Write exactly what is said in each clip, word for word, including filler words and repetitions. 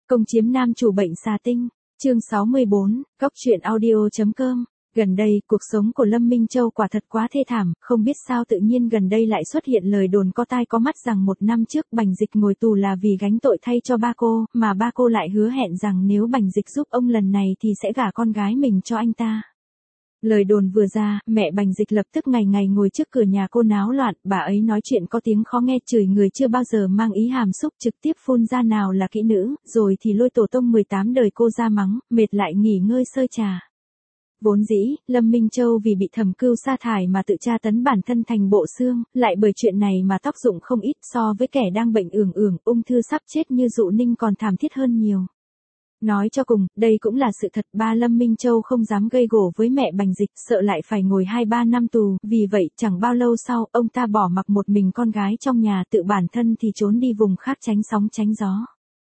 Công chiếm nam chủ bệnh xà tinh, chương sáu mươi bốn, góc truyện audio.com. Gần đây, cuộc sống của Lâm Minh Châu quả thật quá thê thảm, không biết sao tự nhiên gần đây lại xuất hiện lời đồn có tai có mắt rằng một năm trước Bành Dịch ngồi tù là vì gánh tội thay cho ba cô, mà ba cô lại hứa hẹn rằng nếu Bành Dịch giúp ông lần này thì sẽ gả con gái mình cho anh ta. Lời đồn vừa ra, mẹ Bành Dịch lập tức ngày ngày ngồi trước cửa nhà cô náo loạn, bà ấy nói chuyện có tiếng khó nghe, chửi người chưa bao giờ mang ý hàm xúc, trực tiếp phun ra nào là kỹ nữ, rồi thì lôi tổ tông mười tám đời cô ra mắng, mệt lại nghỉ ngơi sơi trà. Vốn dĩ, Lâm Minh Châu vì bị Thẩm Cưu sa thải mà tự tra tấn bản thân thành bộ xương, lại bởi chuyện này mà tóc rụng không ít, so với kẻ đang bệnh ưởng ưởng, ung thư sắp chết như Dụ Ninh còn thảm thiết hơn nhiều. Nói cho cùng, đây cũng là sự thật, ba Lâm Minh Châu không dám gây gổ với mẹ Bành Dịch, sợ lại phải ngồi hai ba năm tù, vì vậy chẳng bao lâu sau, ông ta bỏ mặc một mình con gái trong nhà, tự bản thân thì trốn đi vùng khác tránh sóng tránh gió.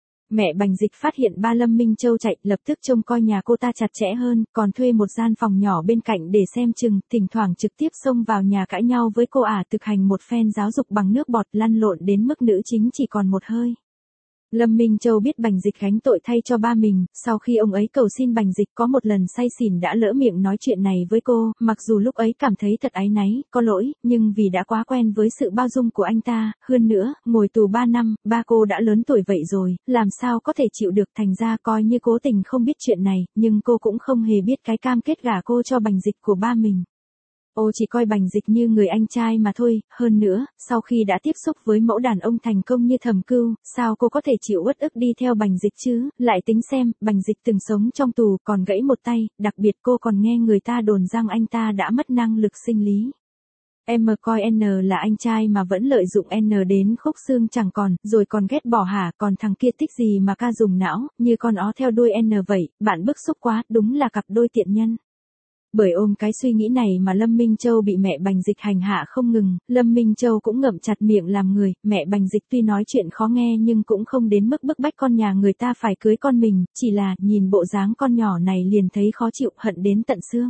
Mẹ Bành Dịch phát hiện ba Lâm Minh Châu chạy, lập tức trông coi nhà cô ta chặt chẽ hơn, còn thuê một gian phòng nhỏ bên cạnh để xem chừng, thỉnh thoảng trực tiếp xông vào nhà cãi nhau với cô ả, thực hành một phen giáo dục bằng nước bọt, lăn lộn đến mức nữ chính chỉ còn một hơi. Lâm Minh Châu biết Bành Dịch gánh tội thay cho ba mình, sau khi ông ấy cầu xin Bành Dịch có một lần say xỉn đã lỡ miệng nói chuyện này với cô, mặc dù lúc ấy cảm thấy thật áy náy, có lỗi, nhưng vì đã quá quen với sự bao dung của anh ta, hơn nữa, ngồi tù ba năm, ba cô đã lớn tuổi vậy rồi, làm sao có thể chịu được, thành ra coi như cố tình không biết chuyện này, nhưng cô cũng không hề biết cái cam kết gả cô cho Bành Dịch của ba mình. Ô chỉ coi Bành Dịch như người anh trai mà thôi, hơn nữa, sau khi đã tiếp xúc với mẫu đàn ông thành công như Thẩm Cưu, sao cô có thể chịu uất ức đi theo Bành Dịch chứ, lại tính xem, Bành Dịch từng sống trong tù còn gãy một tay, đặc biệt cô còn nghe người ta đồn rằng anh ta đã mất năng lực sinh lý. Em coi N là anh trai mà vẫn lợi dụng N đến khúc xương chẳng còn, rồi còn ghét bỏ hả, còn thằng kia thích gì mà ca dùng não, như con ó theo đuôi N vậy, bạn bức xúc quá, đúng là cặp đôi tiện nhân. Bởi ôm cái suy nghĩ này mà Lâm Minh Châu bị mẹ Bành Dịch hành hạ không ngừng, Lâm Minh Châu cũng ngậm chặt miệng làm người, mẹ Bành Dịch tuy nói chuyện khó nghe nhưng cũng không đến mức bức bách con nhà người ta phải cưới con mình, chỉ là nhìn bộ dáng con nhỏ này liền thấy khó chịu, hận đến tận xương.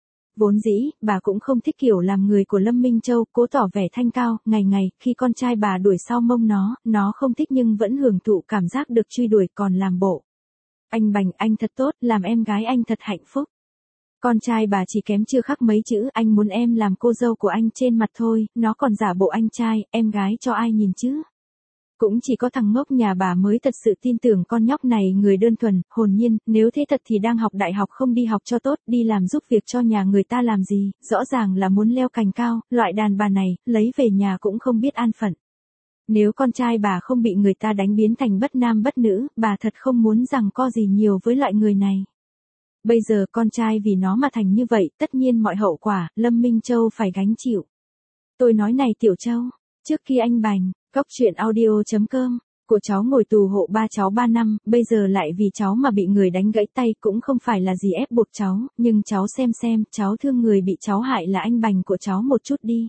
Vốn dĩ, bà cũng không thích kiểu làm người của Lâm Minh Châu, cố tỏ vẻ thanh cao, ngày ngày, khi con trai bà đuổi sau mông nó, nó không thích nhưng vẫn hưởng thụ cảm giác được truy đuổi còn làm bộ. Anh Bành, anh thật tốt, làm em gái anh thật hạnh phúc. Con trai bà chỉ kém chưa khắc mấy chữ, anh muốn em làm cô dâu của anh trên mặt thôi, nó còn giả bộ anh trai, em gái cho ai nhìn chứ. Cũng chỉ có thằng ngốc nhà bà mới thật sự tin tưởng con nhóc này người đơn thuần, hồn nhiên, nếu thế thật thì đang học đại học không đi học cho tốt, đi làm giúp việc cho nhà người ta làm gì, rõ ràng là muốn leo cành cao, loại đàn bà này, lấy về nhà cũng không biết an phận. Nếu con trai bà không bị người ta đánh biến thành bất nam bất nữ, bà thật không muốn rằng co gì nhiều với loại người này. Bây giờ con trai vì nó mà thành như vậy, tất nhiên mọi hậu quả, Lâm Minh Châu phải gánh chịu. Tôi nói này Tiểu Châu, trước khi anh Bành, góc truyện audio.com, của cháu ngồi tù hộ ba cháu ba năm, bây giờ lại vì cháu mà bị người đánh gãy tay, cũng không phải là gì ép buộc cháu, nhưng cháu xem xem, cháu thương người bị cháu hại là anh Bành của cháu một chút đi.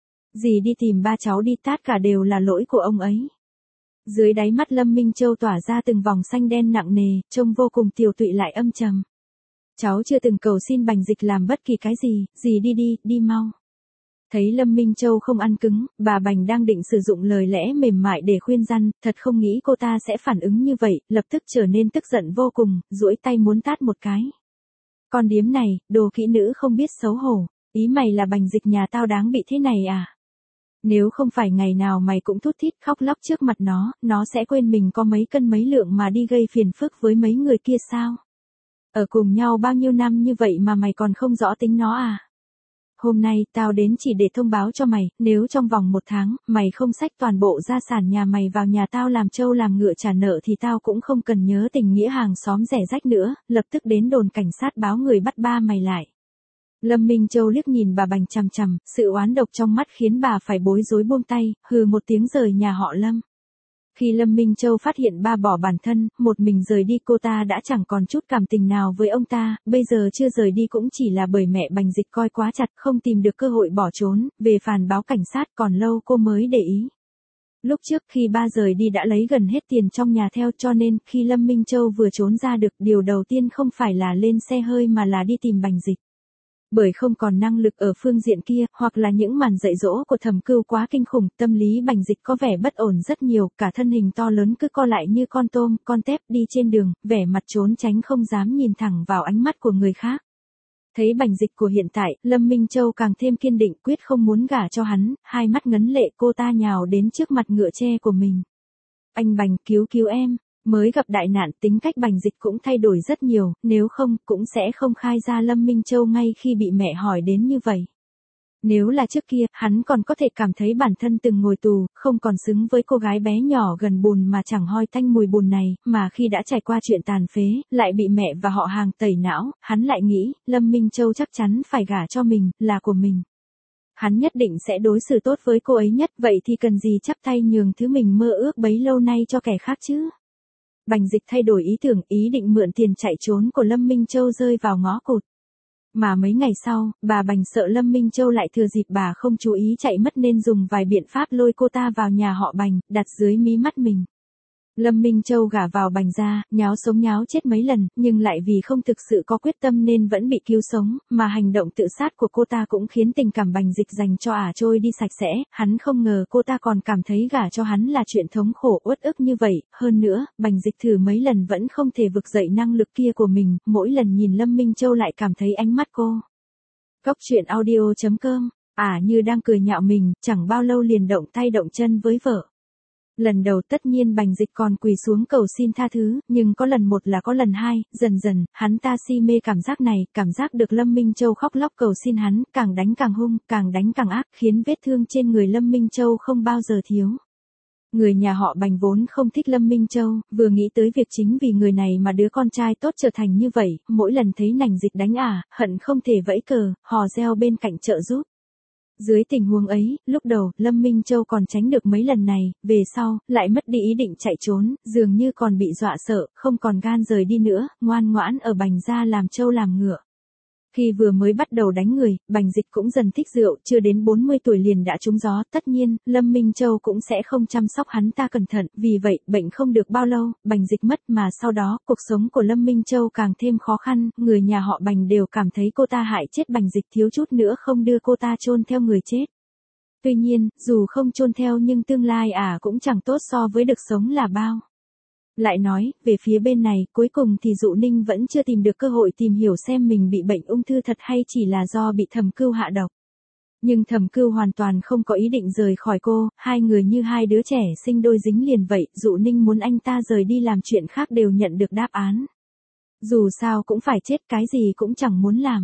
Dì đi tìm ba cháu đi, tát cả đều là lỗi của ông ấy. Dưới đáy mắt Lâm Minh Châu tỏa ra từng vòng xanh đen nặng nề, trông vô cùng tiều tụy lại âm trầm. Cháu chưa từng cầu xin Bành Dịch làm bất kỳ cái gì, dì đi đi, đi mau. Thấy Lâm Minh Châu không ăn cứng, bà Bành đang định sử dụng lời lẽ mềm mại để khuyên răn, thật không nghĩ cô ta sẽ phản ứng như vậy, lập tức trở nên tức giận vô cùng, duỗi tay muốn tát một cái. Con điếm này, đồ kỹ nữ không biết xấu hổ, ý mày là Bành Dịch nhà tao đáng bị thế này à? Nếu không phải ngày nào mày cũng thút thít khóc lóc trước mặt nó, nó sẽ quên mình có mấy cân mấy lượng mà đi gây phiền phức với mấy người kia sao? Ở cùng nhau bao nhiêu năm như vậy mà mày còn không rõ tính nó à? Hôm nay, tao đến chỉ để thông báo cho mày, nếu trong vòng một tháng, mày không xách toàn bộ gia sản nhà mày vào nhà tao làm trâu làm ngựa trả nợ thì tao cũng không cần nhớ tình nghĩa hàng xóm rẻ rách nữa, lập tức đến đồn cảnh sát báo người bắt ba mày lại. Lâm Minh Châu liếc nhìn bà Bành chằm chằm, sự oán độc trong mắt khiến bà phải bối rối buông tay, hừ một tiếng rời nhà họ Lâm. Khi Lâm Minh Châu phát hiện ba bỏ bản thân, một mình rời đi, cô ta đã chẳng còn chút cảm tình nào với ông ta, bây giờ chưa rời đi cũng chỉ là bởi mẹ Bành Dịch coi quá chặt, không tìm được cơ hội bỏ trốn, về phàn báo cảnh sát còn lâu cô mới để ý. Lúc trước khi ba rời đi đã lấy gần hết tiền trong nhà theo, cho nên khi Lâm Minh Châu vừa trốn ra được, điều đầu tiên không phải là lên xe hơi mà là đi tìm Bành Dịch. Bởi không còn năng lực ở phương diện kia, hoặc là những màn dạy dỗ của Thẩm Cưu quá kinh khủng, tâm lý Bành Dịch có vẻ bất ổn rất nhiều, cả thân hình to lớn cứ co lại như con tôm, con tép đi trên đường, vẻ mặt trốn tránh không dám nhìn thẳng vào ánh mắt của người khác. Thấy Bành Dịch của hiện tại, Lâm Minh Châu càng thêm kiên định quyết không muốn gả cho hắn, hai mắt ngấn lệ cô ta nhào đến trước mặt ngựa tre của mình. Anh Bành, cứu cứu em. Mới gặp đại nạn tính cách Bành Dịch cũng thay đổi rất nhiều, nếu không cũng sẽ không khai ra Lâm Minh Châu ngay khi bị mẹ hỏi đến như vậy. Nếu là trước kia, hắn còn có thể cảm thấy bản thân từng ngồi tù, không còn xứng với cô gái bé nhỏ gần bùn mà chẳng hoi tanh mùi bùn này, mà khi đã trải qua chuyện tàn phế, lại bị mẹ và họ hàng tẩy não, hắn lại nghĩ, Lâm Minh Châu chắc chắn phải gả cho mình, là của mình. Hắn nhất định sẽ đối xử tốt với cô ấy nhất, vậy thì cần gì chắp tay nhường thứ mình mơ ước bấy lâu nay cho kẻ khác chứ? Bành Dịch thay đổi ý tưởng, ý định mượn tiền chạy trốn của Lâm Minh Châu rơi vào ngõ cụt. Mà mấy ngày sau, bà Bành sợ Lâm Minh Châu lại thừa dịp bà không chú ý chạy mất nên dùng vài biện pháp lôi cô ta vào nhà họ Bành, đặt dưới mí mắt mình. Lâm Minh Châu gả vào Bành gia, nháo sống nháo chết mấy lần, nhưng lại vì không thực sự có quyết tâm nên vẫn bị cứu sống, mà hành động tự sát của cô ta cũng khiến tình cảm Bành Dịch dành cho ả trôi đi sạch sẽ, hắn không ngờ cô ta còn cảm thấy gả cho hắn là chuyện thống khổ uất ức như vậy, hơn nữa, Bành Dịch thử mấy lần vẫn không thể vực dậy năng lực kia của mình, mỗi lần nhìn Lâm Minh Châu lại cảm thấy ánh mắt cô. Góc truyện audio chấm com, ả như đang cười nhạo mình, chẳng bao lâu liền động tay động chân với vợ. Lần đầu tất nhiên Bành Dịch còn quỳ xuống cầu xin tha thứ, nhưng có lần một là có lần hai, dần dần, hắn ta si mê cảm giác này, cảm giác được Lâm Minh Châu khóc lóc cầu xin hắn, càng đánh càng hung, càng đánh càng ác, khiến vết thương trên người Lâm Minh Châu không bao giờ thiếu. Người nhà họ Bành vốn không thích Lâm Minh Châu, vừa nghĩ tới việc chính vì người này mà đứa con trai tốt trở thành như vậy, mỗi lần thấy Nành Dịch đánh ả, hận không thể vẫy cờ, hò reo bên cạnh trợ giúp. Dưới tình huống ấy, lúc đầu, Lâm Minh Châu còn tránh được mấy lần này, về sau, lại mất đi ý định chạy trốn, dường như còn bị dọa sợ, không còn gan rời đi nữa, ngoan ngoãn ở Bành gia làm trâu làm ngựa. Khi vừa mới bắt đầu đánh người, Bành Dịch cũng dần thích rượu, chưa đến bốn mươi tuổi liền đã trúng gió, tất nhiên, Lâm Minh Châu cũng sẽ không chăm sóc hắn ta cẩn thận, vì vậy, bệnh không được bao lâu, Bành Dịch mất mà sau đó, cuộc sống của Lâm Minh Châu càng thêm khó khăn, người nhà họ Bành đều cảm thấy cô ta hại chết Bành Dịch thiếu chút nữa không đưa cô ta chôn theo người chết. Tuy nhiên, dù không chôn theo nhưng tương lai ả à cũng chẳng tốt so với được sống là bao. Lại nói, về phía bên này, cuối cùng thì Dụ Ninh vẫn chưa tìm được cơ hội tìm hiểu xem mình bị bệnh ung thư thật hay chỉ là do bị Thẩm Cưu hạ độc. Nhưng Thẩm Cưu hoàn toàn không có ý định rời khỏi cô, hai người như hai đứa trẻ sinh đôi dính liền vậy, Dụ Ninh muốn anh ta rời đi làm chuyện khác đều nhận được đáp án. Dù sao cũng phải chết, cái gì cũng chẳng muốn làm.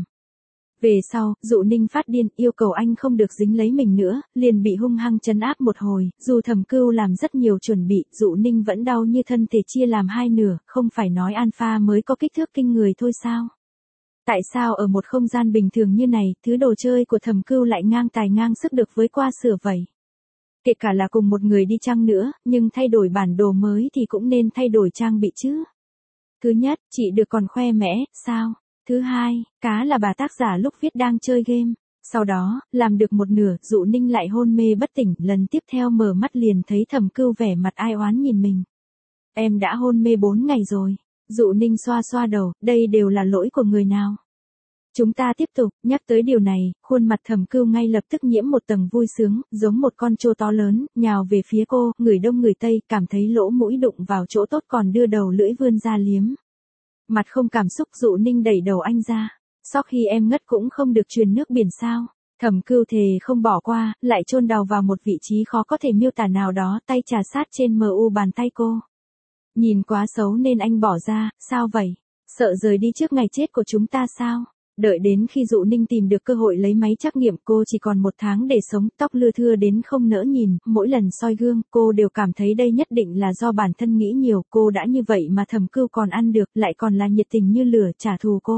Về sau, Dụ Ninh phát điên, yêu cầu anh không được dính lấy mình nữa, liền bị hung hăng trấn áp một hồi, dù Thẩm Cưu làm rất nhiều chuẩn bị, Dụ Ninh vẫn đau như thân thể chia làm hai nửa, không phải nói alpha mới có kích thước kinh người thôi sao? Tại sao ở một không gian bình thường như này, thứ đồ chơi của Thẩm Cưu lại ngang tài ngang sức được với qua sửa vậy? Kể cả là cùng một người đi chăng nữa, nhưng thay đổi bản đồ mới thì cũng nên thay đổi trang bị chứ. Thứ nhất, chị được còn khoe mẽ, sao? Thứ hai, cá là bà tác giả lúc viết đang chơi game. Sau đó, làm được một nửa, Dụ Ninh lại hôn mê bất tỉnh, lần tiếp theo mở mắt liền thấy Thẩm Cưu vẻ mặt ai oán nhìn mình. Em đã hôn mê bốn ngày rồi. Dụ Ninh xoa xoa đầu, đây đều là lỗi của người nào? Chúng ta tiếp tục, nhắc tới điều này, khuôn mặt Thẩm Cưu ngay lập tức nhiễm một tầng vui sướng, giống một con trâu to lớn, nhào về phía cô, người đông người tây, cảm thấy lỗ mũi đụng vào chỗ tốt còn đưa đầu lưỡi vươn ra liếm. Mặt không cảm xúc, Dụ Ninh đẩy đầu anh ra. Sau khi em ngất cũng không được truyền nước biển sao? Thẩm Cưu thề không bỏ qua, lại chôn đầu vào một vị trí khó có thể miêu tả nào đó, tay trà sát trên mờ u bàn tay cô. Nhìn quá xấu nên anh bỏ ra, sao vậy? Sợ rời đi trước ngày chết của chúng ta sao? Đợi đến khi Dụ Ninh tìm được cơ hội lấy máy trắc nghiệm, cô chỉ còn một tháng để sống, tóc lưa thưa đến không nỡ nhìn, mỗi lần soi gương, cô đều cảm thấy đây nhất định là do bản thân nghĩ nhiều, cô đã như vậy mà Thẩm Cưu còn ăn được, lại còn là nhiệt tình như lửa, trả thù cô.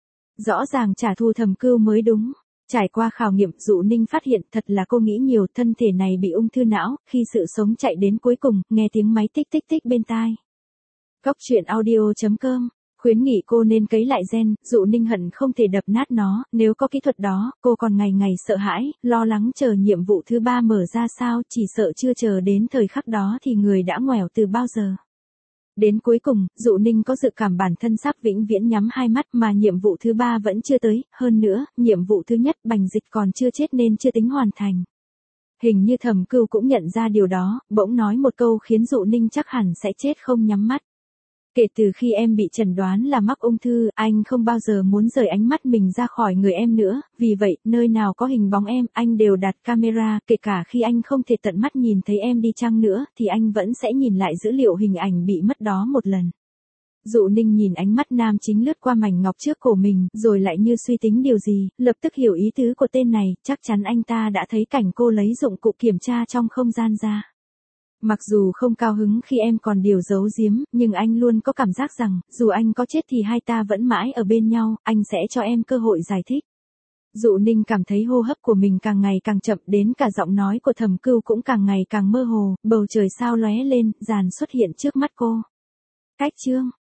Rõ ràng trả thù Thẩm Cưu mới đúng. Trải qua khảo nghiệm, Dụ Ninh phát hiện thật là cô nghĩ nhiều, thân thể này bị ung thư não, khi sự sống chạy đến cuối cùng, nghe tiếng máy tích tích tích bên tai. Góc truyện audio chấm com khuyến nghị cô nên cấy lại gen, Dụ Ninh hận không thể đập nát nó, nếu có kỹ thuật đó, cô còn ngày ngày sợ hãi, lo lắng chờ nhiệm vụ thứ ba mở ra sao, chỉ sợ chưa chờ đến thời khắc đó thì người đã ngoẻo từ bao giờ. Đến cuối cùng, Dụ Ninh có dự cảm bản thân sắp vĩnh viễn nhắm hai mắt mà nhiệm vụ thứ ba vẫn chưa tới, hơn nữa, nhiệm vụ thứ nhất Bành Dịch còn chưa chết nên chưa tính hoàn thành. Hình như Thẩm Cưu cũng nhận ra điều đó, bỗng nói một câu khiến Dụ Ninh chắc hẳn sẽ chết không nhắm mắt. Kể từ khi em bị chẩn đoán là mắc ung thư, anh không bao giờ muốn rời ánh mắt mình ra khỏi người em nữa, vì vậy, nơi nào có hình bóng em, anh đều đặt camera, kể cả khi anh không thể tận mắt nhìn thấy em đi chăng nữa, thì anh vẫn sẽ nhìn lại dữ liệu hình ảnh bị mất đó một lần. Dụ Ninh nhìn ánh mắt nam chính lướt qua mảnh ngọc trước cổ mình, rồi lại như suy tính điều gì, lập tức hiểu ý tứ của tên này, chắc chắn anh ta đã thấy cảnh cô lấy dụng cụ kiểm tra trong không gian ra. Mặc dù không cao hứng khi em còn điều giấu giếm, nhưng anh luôn có cảm giác rằng, dù anh có chết thì hai ta vẫn mãi ở bên nhau, anh sẽ cho em cơ hội giải thích. Dụ Ninh cảm thấy hô hấp của mình càng ngày càng chậm, đến cả giọng nói của Thẩm Cưu cũng càng ngày càng mơ hồ, bầu trời sao lóe lên, dàn xuất hiện trước mắt cô. Cách chương